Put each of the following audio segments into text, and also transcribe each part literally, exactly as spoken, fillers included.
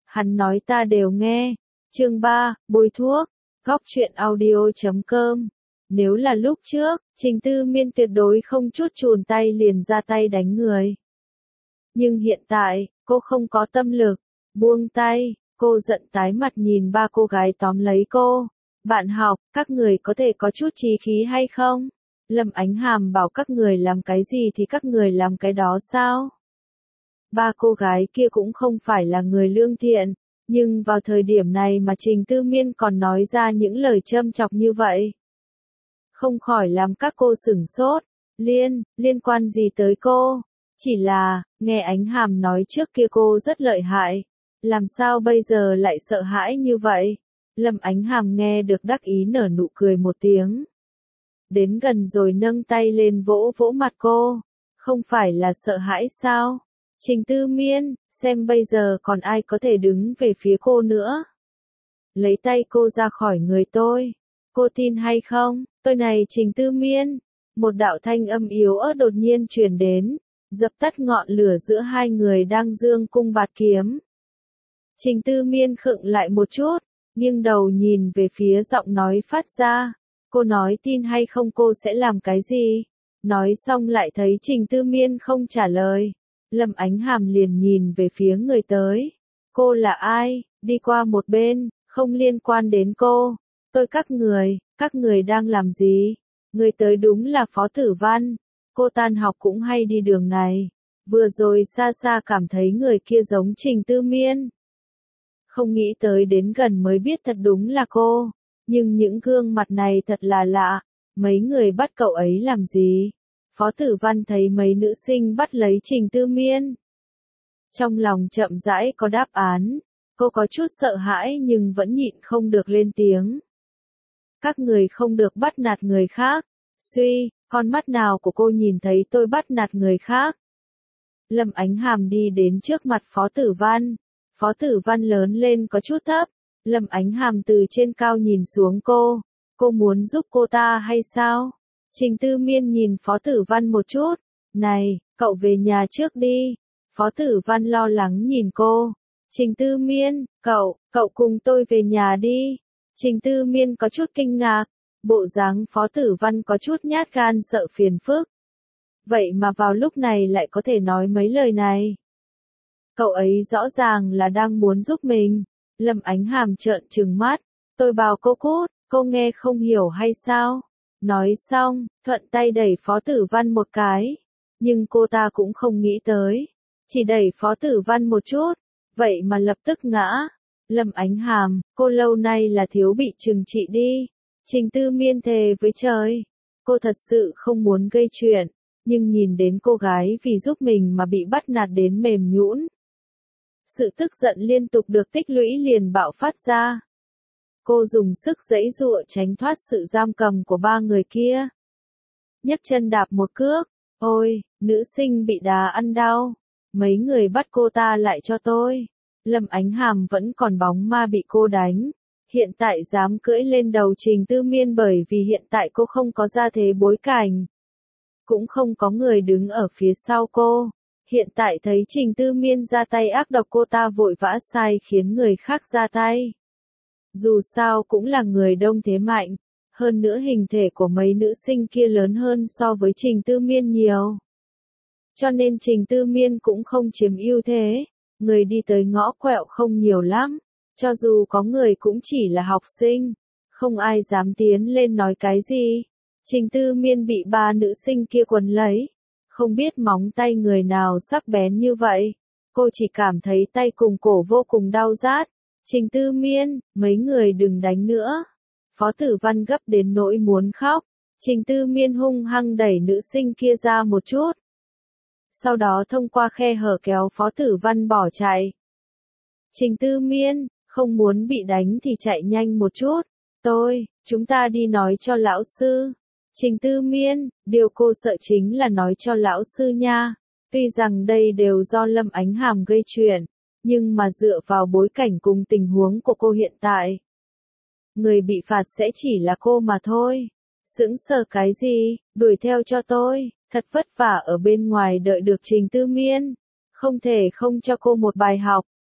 Hắn nói ta đều nghe. Chương ba, bôi thuốc. Góc truyện audio chấm com. Nếu là lúc trước, Trình Tư Miên tuyệt đối không chút chùn tay liền ra tay đánh người. Nhưng hiện tại, cô không có tâm lực. Buông tay, cô giận tái mặt nhìn ba cô gái tóm lấy cô. Bạn học, các người có thể có chút trí khí hay không? Lâm Ánh Hàm bảo các người làm cái gì thì các người làm cái đó sao? Ba cô gái kia cũng không phải là người lương thiện, nhưng vào thời điểm này mà Trình Tư Miên còn nói ra những lời châm chọc như vậy. Không khỏi làm các cô sửng sốt. Liên, liên quan gì tới cô? Chỉ là, nghe Ánh Hàm nói trước kia cô rất lợi hại. Làm sao bây giờ lại sợ hãi như vậy? Lâm Ánh Hàm nghe được đắc ý nở nụ cười một tiếng. Đến gần rồi nâng tay lên vỗ vỗ mặt cô. Không phải là sợ hãi sao? Trình Tư Miên, xem bây giờ còn ai có thể đứng về phía cô nữa. Lấy tay cô ra khỏi người tôi. Cô tin hay không? Tôi này Trình Tư Miên. Một đạo thanh âm yếu ớt đột nhiên truyền đến, dập tắt ngọn lửa giữa hai người đang giương cung bạt kiếm. Trình Tư Miên khựng lại một chút, nghiêng đầu nhìn về phía giọng nói phát ra. Cô nói tin hay không cô sẽ làm cái gì? Nói xong lại thấy Trình Tư Miên không trả lời. Lâm Ánh Hàm liền nhìn về phía người tới. Cô là ai? Đi qua một bên, không liên quan đến cô. Tôi các người, các người đang làm gì? Người tới đúng là Phó Tử Văn. Cô tan học cũng hay đi đường này. Vừa rồi xa xa cảm thấy người kia giống Trình Tư Miên. Không nghĩ tới đến gần mới biết thật đúng là cô. Nhưng những gương mặt này thật là lạ. Mấy người bắt cậu ấy làm gì? Phó Tử Văn thấy mấy nữ sinh bắt lấy Trình Tư Miên. Trong lòng chậm rãi có đáp án. Cô có chút sợ hãi nhưng vẫn nhịn không được lên tiếng. Các người không được bắt nạt người khác. Suy, con mắt nào của cô nhìn thấy tôi bắt nạt người khác? Lâm Ánh Hàm đi đến trước mặt Phó Tử Văn. Phó Tử Văn lớn lên có chút thấp. Lâm Ánh Hàm từ trên cao nhìn xuống cô. Cô muốn giúp cô ta hay sao? Trình Tư Miên nhìn Phó Tử Văn một chút. Này, cậu về nhà trước đi. Phó Tử Văn lo lắng nhìn cô. Trình Tư Miên, cậu, cậu cùng tôi về nhà đi. Trình Tư Miên có chút kinh ngạc. Bộ dáng Phó Tử Văn có chút nhát gan sợ phiền phức. Vậy mà vào lúc này lại có thể nói mấy lời này. Cậu ấy rõ ràng là đang muốn giúp mình. Lâm Ánh Hàm trợn trừng mắt. Tôi bảo cô cút, cô nghe không hiểu hay sao? Nói xong, thuận tay đẩy Phó Tử Văn một cái. Nhưng cô ta cũng không nghĩ tới. Chỉ đẩy Phó Tử Văn một chút. Vậy mà lập tức ngã. Lâm Ánh Hàm, cô lâu nay là thiếu bị trừng trị đi. Trình Tư Miên thề với trời. Cô thật sự không muốn gây chuyện. Nhưng nhìn đến cô gái vì giúp mình mà bị bắt nạt đến mềm nhũn. Sự tức giận liên tục được tích lũy liền bạo phát ra. Cô dùng sức giãy giụa tránh thoát sự giam cầm của ba người kia. Nhấc chân đạp một cước. Ôi, nữ sinh bị đá ăn đau. Mấy người bắt cô ta lại cho tôi. Lâm Ánh Hàm vẫn còn bóng ma bị cô đánh. Hiện tại dám cưỡi lên đầu Trình Tư Miên bởi vì hiện tại cô không có gia thế bối cảnh. Cũng không có người đứng ở phía sau cô. Hiện tại thấy Trình Tư Miên ra tay ác độc cô ta vội vã sai khiến người khác ra tay. Dù sao cũng là người đông thế mạnh. Hơn nữa hình thể của mấy nữ sinh kia lớn hơn so với Trình Tư Miên nhiều. Cho nên Trình Tư Miên cũng không chiếm ưu thế. Người đi tới ngõ quẹo không nhiều lắm. Cho dù có người cũng chỉ là học sinh. Không ai dám tiến lên nói cái gì. Trình Tư Miên bị ba nữ sinh kia quấn lấy. Không biết móng tay người nào sắc bén như vậy. Cô chỉ cảm thấy tay cùng cổ vô cùng đau rát. Trình Tư Miên, mấy người đừng đánh nữa. Phó Tử Văn gấp đến nỗi muốn khóc. Trình Tư Miên hung hăng đẩy nữ sinh kia ra một chút. Sau đó thông qua khe hở kéo Phó Tử Văn bỏ chạy. Trình Tư Miên, không muốn bị đánh thì chạy nhanh một chút. Tôi, chúng ta đi nói cho lão sư. Trình Tư Miên, điều cô sợ chính là nói cho lão sư nha. Tuy rằng đây đều do Lâm Ánh Hàm gây chuyện, nhưng mà dựa vào bối cảnh cùng tình huống của cô hiện tại. Người bị phạt sẽ chỉ là cô mà thôi. Sững sờ cái gì, đuổi theo cho tôi, thật vất vả ở bên ngoài đợi được Trình Tư Miên. Không thể không cho cô một bài học.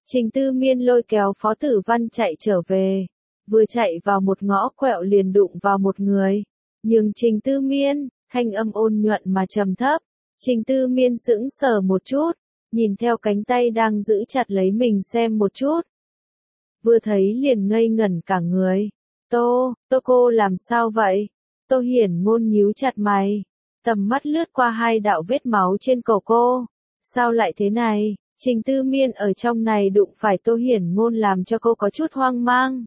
Trình Tư Miên lôi kéo Phó Tử Văn chạy trở về. Vừa chạy vào một ngõ quẹo liền đụng vào một người. Nhưng Trình Tư Miên, thanh âm ôn nhuận mà trầm thấp. Trình Tư Miên sững sờ một chút, nhìn theo cánh tay đang giữ chặt lấy mình xem một chút. Vừa thấy liền ngây ngẩn cả người. Tô, Tô cô làm sao vậy? Tô Hiển Ngôn nhíu chặt mày. Tầm mắt lướt qua hai đạo vết máu trên cổ cô. Sao lại thế này? Trình Tư Miên ở trong này đụng phải Tô Hiển Ngôn làm cho cô có chút hoang mang.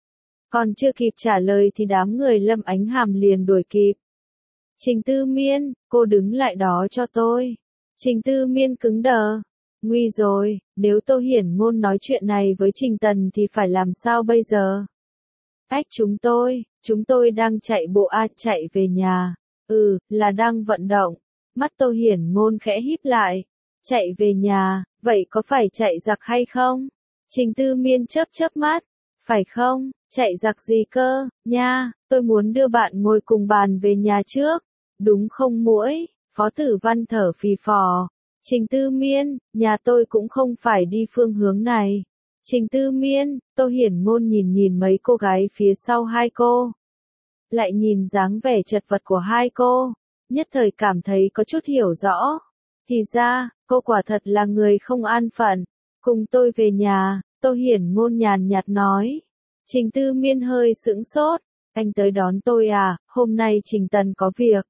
Còn chưa kịp trả lời thì đám người Lâm Ánh Hàm liền đuổi kịp. Trình Tư Miên, cô đứng lại đó cho tôi. Trình Tư Miên cứng đờ. Nguy rồi, nếu Tô Hiển Ngôn nói chuyện này với Trình Tần thì phải làm sao bây giờ? Ách chúng tôi, chúng tôi đang chạy bộ a chạy về nhà. Ừ, là đang vận động. Mắt Tô Hiển Ngôn khẽ híp lại. Chạy về nhà, vậy có phải chạy giặc hay không? Trình Tư Miên chớp chớp mắt. Phải không, chạy giặc gì cơ, nha, tôi muốn đưa bạn ngồi cùng bàn về nhà trước. Đúng không muỗi? Phó Tử Văn thở phì phò. Trình Tư Miên, nhà tôi cũng không phải đi phương hướng này. Trình Tư Miên, Tô Hiển Ngôn nhìn nhìn mấy cô gái phía sau hai cô. Lại nhìn dáng vẻ chật vật của hai cô. Nhất thời cảm thấy có chút hiểu rõ. Thì ra, cô quả thật là người không an phận. Cùng tôi về nhà, Tô Hiển Ngôn nhàn nhạt nói. Trình Tư Miên hơi sững sốt. Anh tới đón tôi à, hôm nay Trình Tần có việc.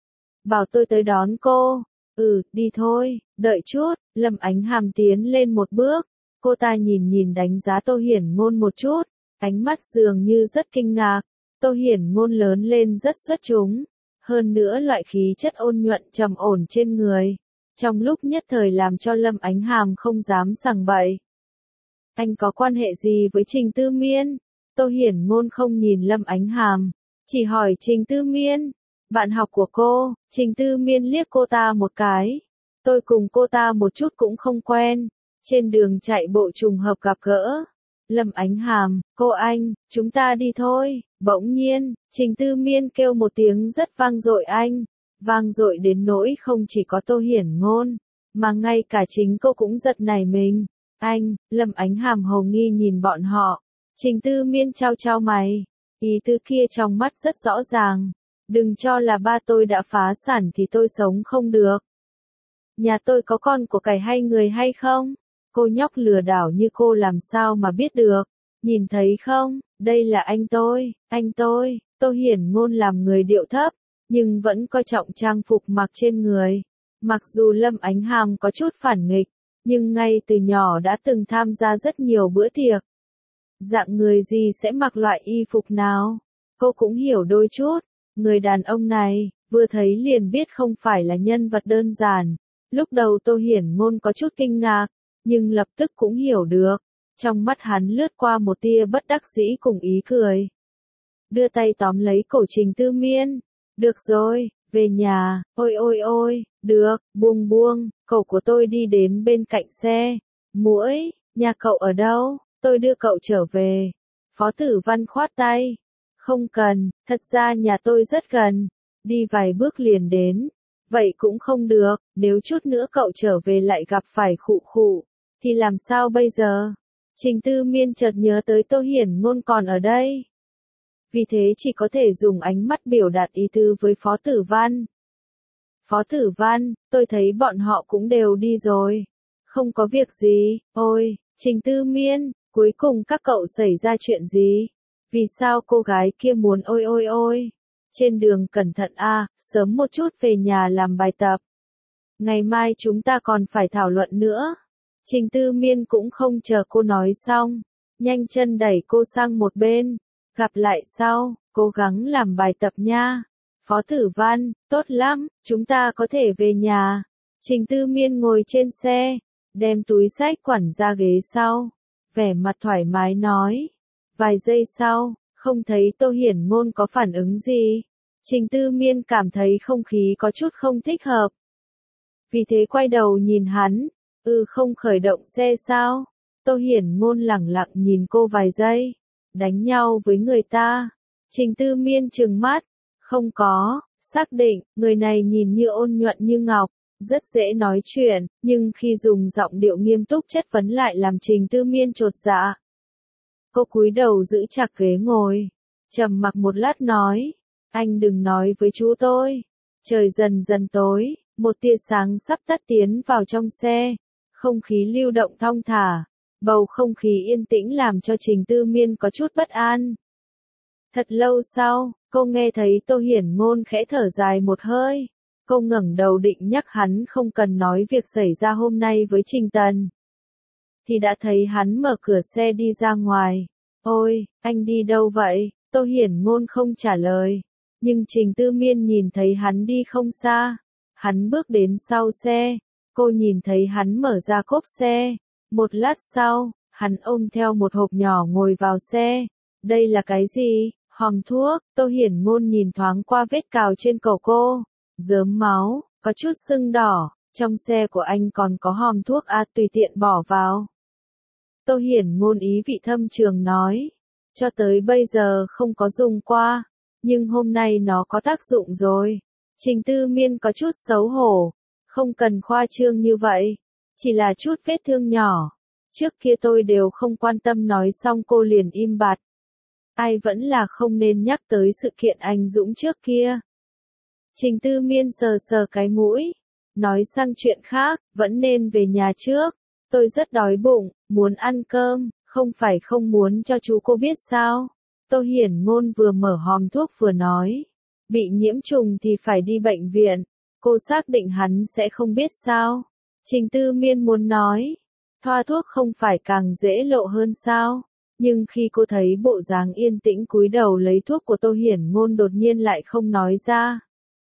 Bảo tôi tới đón cô. Ừ, đi thôi, đợi chút. Lâm Ánh Hàm tiến lên một bước. Cô ta nhìn nhìn đánh giá Tô Hiển Ngôn một chút. Ánh mắt dường như rất kinh ngạc. Tô Hiển Ngôn lớn lên rất xuất chúng. Hơn nữa loại khí chất ôn nhuận trầm ổn trên người. Trong lúc nhất thời làm cho Lâm Ánh Hàm không dám sằng bậy. Anh có quan hệ gì với Trình Tư Miên? Tô Hiển Ngôn không nhìn Lâm Ánh Hàm. Chỉ hỏi Trình Tư Miên. Bạn học của cô. Trình Tư Miên liếc cô ta một cái. Tôi cùng cô ta một chút cũng không quen. Trên đường chạy bộ trùng hợp gặp gỡ. Lâm Ánh Hàm, cô anh, chúng ta đi thôi. Bỗng nhiên, Trình Tư Miên kêu một tiếng rất vang dội anh. Vang dội đến nỗi không chỉ có Tô Hiển Ngôn, mà ngay cả chính cô cũng giật nảy mình. Anh, Lâm Ánh Hàm hồ nghi nhìn bọn họ. Trình Tư Miên trao trao mày. Ý tứ kia trong mắt rất rõ ràng. Đừng cho là ba tôi đã phá sản thì tôi sống không được. Nhà tôi có con của cải hay người hay không? Cô nhóc lừa đảo như cô làm sao mà biết được? Nhìn thấy không, đây là anh tôi, anh tôi. Tô Hiển Ngôn làm người điệu thấp, nhưng vẫn coi trọng trang phục mặc trên người. Mặc dù Lâm Ánh Hàm có chút phản nghịch, nhưng ngay từ nhỏ đã từng tham gia rất nhiều bữa tiệc. Dạng người gì sẽ mặc loại y phục nào? Cô cũng hiểu đôi chút. Người đàn ông này, vừa thấy liền biết không phải là nhân vật đơn giản. Lúc đầu Tô Hiển Ngôn có chút kinh ngạc, nhưng lập tức cũng hiểu được. Trong mắt hắn lướt qua một tia bất đắc dĩ cùng ý cười. Đưa tay tóm lấy cổ Trình Tư Miên. Được rồi, về nhà, ôi ôi ôi, được, buông buông, cậu của tôi đi đến bên cạnh xe. Muỗi, nhà cậu ở đâu? Tôi đưa cậu trở về. Phó Tử Văn khoát tay. Không cần, thật ra nhà tôi rất gần. Đi vài bước liền đến. Vậy cũng không được, nếu chút nữa cậu trở về lại gặp phải khụ khụ, thì làm sao bây giờ? Trình Tư Miên chợt nhớ tới Tô Hiển Ngôn còn ở đây. Vì thế chỉ có thể dùng ánh mắt biểu đạt ý tứ với Phó Tử Văn. Phó Tử Văn, tôi thấy bọn họ cũng đều đi rồi. Không có việc gì, ôi, Trình Tư Miên, cuối cùng các cậu xảy ra chuyện gì? Vì sao cô gái kia muốn ôi ôi ôi? Trên đường cẩn thận a, sớm một chút về nhà làm bài tập. Ngày mai chúng ta còn phải thảo luận nữa. Trình Tư Miên cũng không chờ cô nói xong, nhanh chân đẩy cô sang một bên. Gặp lại sau, cố gắng làm bài tập nha. Phó Tử Văn, tốt lắm, chúng ta có thể về nhà. Trình Tư Miên ngồi trên xe, đem túi xách quẳng ra ghế sau, vẻ mặt thoải mái nói. Vài giây sau, không thấy Tô Hiển Ngôn có phản ứng gì. Trình Tư Miên cảm thấy không khí có chút không thích hợp. Vì thế quay đầu nhìn hắn, ừ không khởi động xe sao? Tô Hiển Ngôn lẳng lặng nhìn cô vài giây. Đánh nhau với người ta. Trình Tư Miên trừng mắt. Không có, xác định, người này nhìn như ôn nhuận như ngọc. rất dễ nói chuyện, nhưng khi dùng giọng điệu nghiêm túc chất vấn lại làm Trình Tư Miên chột dạ. Cô cúi đầu giữ chặt ghế ngồi, trầm mặc một lát nói, anh đừng nói với chú tôi. Trời dần dần tối, một tia sáng sắp tắt tiến vào trong xe, không khí lưu động thong thả, bầu không khí yên tĩnh làm cho Trình Tư Miên có chút bất an. Thật lâu sau, cô nghe thấy Tô Hiển Ngôn khẽ thở dài một hơi. Cô ngẩng đầu định nhắc hắn không cần nói việc xảy ra hôm nay với Trình Tần. Thì đã thấy hắn mở cửa xe đi ra ngoài. Ôi, anh đi đâu vậy? Tô Hiển Ngôn không trả lời. Nhưng Trình Tư Miên nhìn thấy hắn đi không xa. Hắn bước đến sau xe. Cô nhìn thấy hắn mở ra cốp xe. Một lát sau, hắn ôm theo một hộp nhỏ ngồi vào xe. Đây là cái gì? Hòm thuốc. Tô Hiển Ngôn nhìn thoáng qua vết cào trên cổ cô. Rớm máu, có chút sưng đỏ. Trong xe của anh còn có hòm thuốc à, tùy tiện bỏ vào. Tô Hiển Ngôn ý vị thâm trường nói. Cho tới bây giờ không có dùng qua. Nhưng hôm nay nó có tác dụng rồi. Trình Tư Miên có chút xấu hổ. Không cần khoa trương như vậy. Chỉ là chút vết thương nhỏ. Trước kia tôi đều không quan tâm, nói xong cô liền im bặt. Ai vẫn là không nên nhắc tới sự kiện anh Dũng trước kia. Trình Tư Miên sờ sờ cái mũi. Nói sang chuyện khác, vẫn nên về nhà trước. Tôi rất đói bụng, muốn ăn cơm, không phải không muốn cho chú cô biết sao. Tô Hiển Ngôn vừa mở hòm thuốc vừa nói. Bị nhiễm trùng thì phải đi bệnh viện. Cô xác định hắn sẽ không biết sao. Trình Tư Miên muốn nói. Thoa thuốc không phải càng dễ lộ hơn sao. Nhưng khi cô thấy bộ dáng yên tĩnh cúi đầu lấy thuốc của Tô Hiển Ngôn đột nhiên lại không nói ra.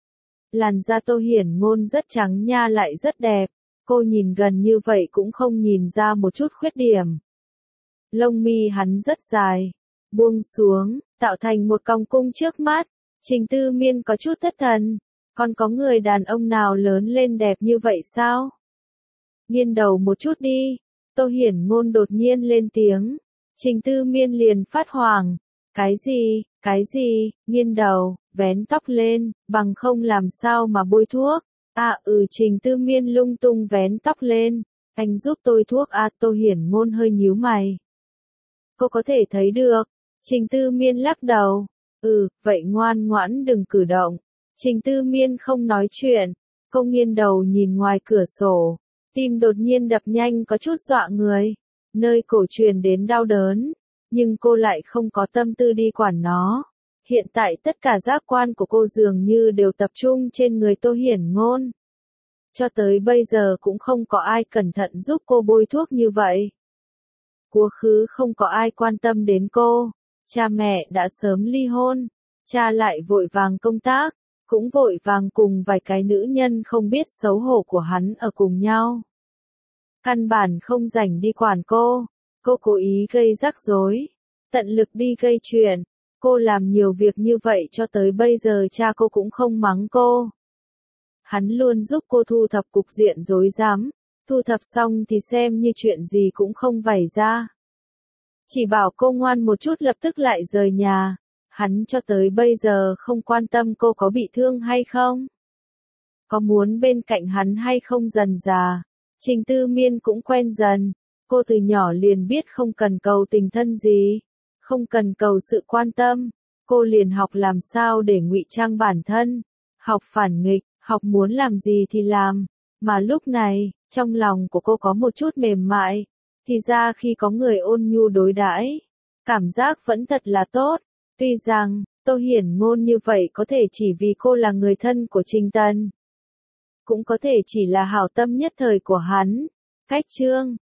Làn da Tô Hiển Ngôn rất trắng nha lại rất đẹp. Cô nhìn gần như vậy cũng không nhìn ra một chút khuyết điểm. Lông mi hắn rất dài, buông xuống, tạo thành một cong cung trước mắt. Trình Tư Miên có chút thất thần. Còn có người đàn ông nào lớn lên đẹp như vậy sao? Nghiêng đầu một chút đi. Tô Hiển Ngôn đột nhiên lên tiếng. Trình Tư Miên liền phát hoảng. Cái gì, cái gì, nghiêng đầu, vén tóc lên, bằng không làm sao mà bôi thuốc. À ừ Trình Tư Miên lung tung vén tóc lên. Anh giúp tôi thuốc à, Tô Hiển Ngôn hơi nhíu mày. Cô có thể thấy được. Trình Tư Miên lắc đầu. Ừ, vậy ngoan ngoãn đừng cử động. Trình Tư Miên không nói chuyện. Cô nghiêng đầu nhìn ngoài cửa sổ. Tim đột nhiên đập nhanh có chút dọa người. Nơi cổ truyền đến đau đớn. Nhưng cô lại không có tâm tư đi quản nó. Hiện tại tất cả giác quan của cô dường như đều tập trung trên người Tô Hiển Ngôn. Cho tới bây giờ cũng không có ai cẩn thận giúp cô bôi thuốc như vậy. Quá khứ không có ai quan tâm đến cô. Cha mẹ đã sớm ly hôn. Cha lại vội vàng công tác. Cũng vội vàng cùng vài cái nữ nhân không biết xấu hổ của hắn ở cùng nhau. Căn bản không rảnh đi quản cô. Cô cố ý gây rắc rối. Tận lực đi gây chuyện. Cô làm nhiều việc như vậy cho tới bây giờ cha cô cũng không mắng cô. Hắn luôn giúp cô thu thập cục diện rối rắm. Thu thập xong thì xem như chuyện gì cũng không vxảy ra. Chỉ bảo cô ngoan một chút lập tức lại rời nhà. Hắn cho tới bây giờ không quan tâm cô có bị thương hay không. Có muốn bên cạnh hắn hay không dần dà. Trình Tư Miên cũng quen dần. Cô từ nhỏ liền biết không cần cầu tình thân gì. Không cần cầu sự quan tâm. Cô liền học làm sao để ngụy trang bản thân. Học phản nghịch, học muốn làm gì thì làm. Mà lúc này, trong lòng của cô có một chút mềm mại. Thì ra khi có người ôn nhu đối đãi, cảm giác vẫn thật là tốt. Tuy rằng, Tô Hiển Ngôn như vậy có thể chỉ vì cô là người thân của Trình Tần. Cũng có thể chỉ là hảo tâm nhất thời của hắn. Cách chương